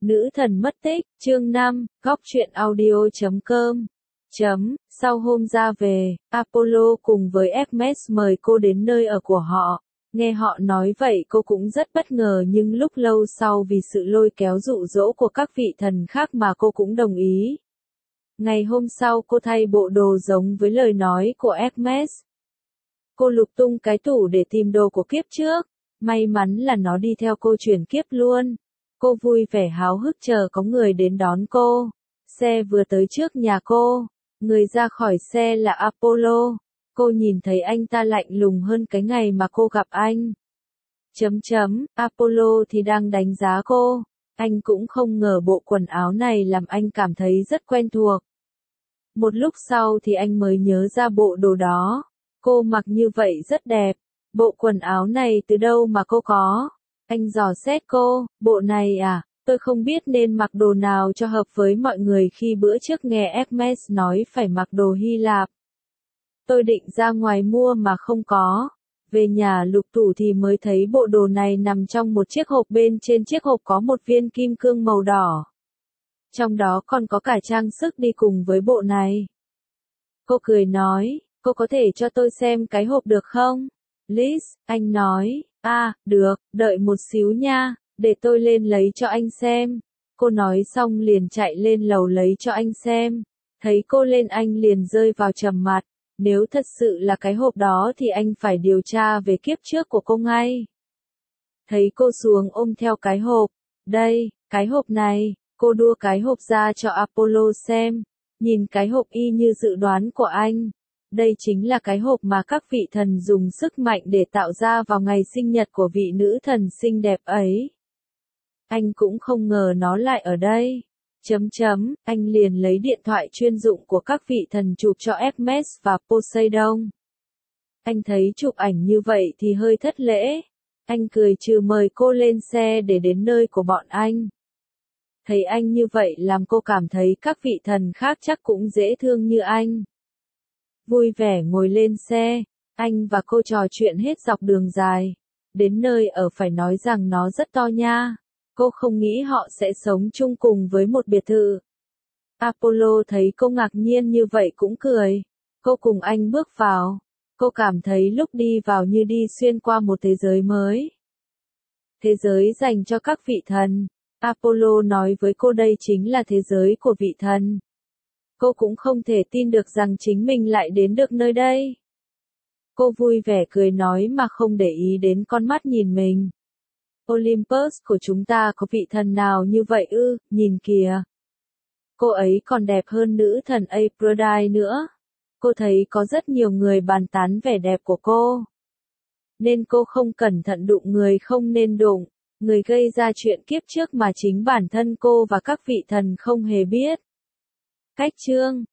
Nữ thần mất tích, chương 5, góc truyện audio.com. Sau hôm ra về, Apollo cùng với Hermes mời cô đến nơi ở của họ. Nghe họ nói vậy cô cũng rất bất ngờ, nhưng lúc lâu sau vì sự lôi kéo dụ dỗ của các vị thần khác mà cô cũng đồng ý. Ngày hôm sau cô thay bộ đồ giống với lời nói của Hermes. Cô lục tung cái tủ để tìm đồ của kiếp trước. May mắn là nó đi theo cô chuyển kiếp luôn. Cô vui vẻ háo hức chờ có người đến đón cô. Xe vừa tới trước nhà cô. Người ra khỏi xe là Apollo. Cô nhìn thấy anh ta lạnh lùng hơn cái ngày mà cô gặp anh. Apollo thì đang đánh giá cô. Anh cũng không ngờ bộ quần áo này làm anh cảm thấy rất quen thuộc. Một lúc sau thì anh mới nhớ ra bộ đồ đó. Cô mặc như vậy rất đẹp. Bộ quần áo này từ đâu mà cô có? Anh dò xét cô, bộ này à, tôi không biết nên mặc đồ nào cho hợp với mọi người khi bữa trước nghe Hermes nói phải mặc đồ Hy Lạp. Tôi định ra ngoài mua mà không có. Về nhà lục tủ thì mới thấy bộ đồ này nằm trong một chiếc hộp, bên trên chiếc hộp có một viên kim cương màu đỏ. Trong đó còn có cả trang sức đi cùng với bộ này. Cô cười nói, cô có thể cho tôi xem cái hộp được không? Liz, anh nói, được, đợi một xíu nha, để tôi lên lấy cho anh xem. Cô nói xong liền chạy lên lầu lấy cho anh xem. Thấy cô lên anh liền rơi vào trầm mặc. Nếu thật sự là cái hộp đó thì anh phải điều tra về kiếp trước của cô ngay. Thấy cô xuống ôm theo cái hộp. Đây, cái hộp này, cô đua cái hộp ra cho Apollo xem. Nhìn cái hộp y như dự đoán của anh. Đây chính là cái hộp mà các vị thần dùng sức mạnh để tạo ra vào ngày sinh nhật của vị nữ thần xinh đẹp ấy. Anh cũng không ngờ nó lại ở đây. Anh liền lấy điện thoại chuyên dụng của các vị thần chụp cho Hermes và Poseidon. Anh thấy chụp ảnh như vậy thì hơi thất lễ. Anh cười trừ mời cô lên xe để đến nơi của bọn anh. Thấy anh như vậy làm cô cảm thấy các vị thần khác chắc cũng dễ thương như anh. Vui vẻ ngồi lên xe, anh và cô trò chuyện hết dọc đường dài. Đến nơi ở phải nói rằng nó rất to nha. Cô không nghĩ họ sẽ sống chung cùng với một biệt thự. Apollo thấy cô ngạc nhiên như vậy cũng cười. Cô cùng anh bước vào. Cô cảm thấy lúc đi vào như đi xuyên qua một thế giới mới. Thế giới dành cho các vị thần. Apollo nói với cô đây chính là thế giới của vị thần. Cô cũng không thể tin được rằng chính mình lại đến được nơi đây. Cô vui vẻ cười nói mà không để ý đến con mắt nhìn mình. Olympus của chúng ta có vị thần nào như vậy ư, nhìn kìa. Cô ấy còn đẹp hơn nữ thần Aphrodite nữa. Cô thấy có rất nhiều người bàn tán vẻ đẹp của cô. Nên cô không cẩn thận đụng người không nên đụng. Người gây ra chuyện kiếp trước mà chính bản thân cô và các vị thần không hề biết. Cách chương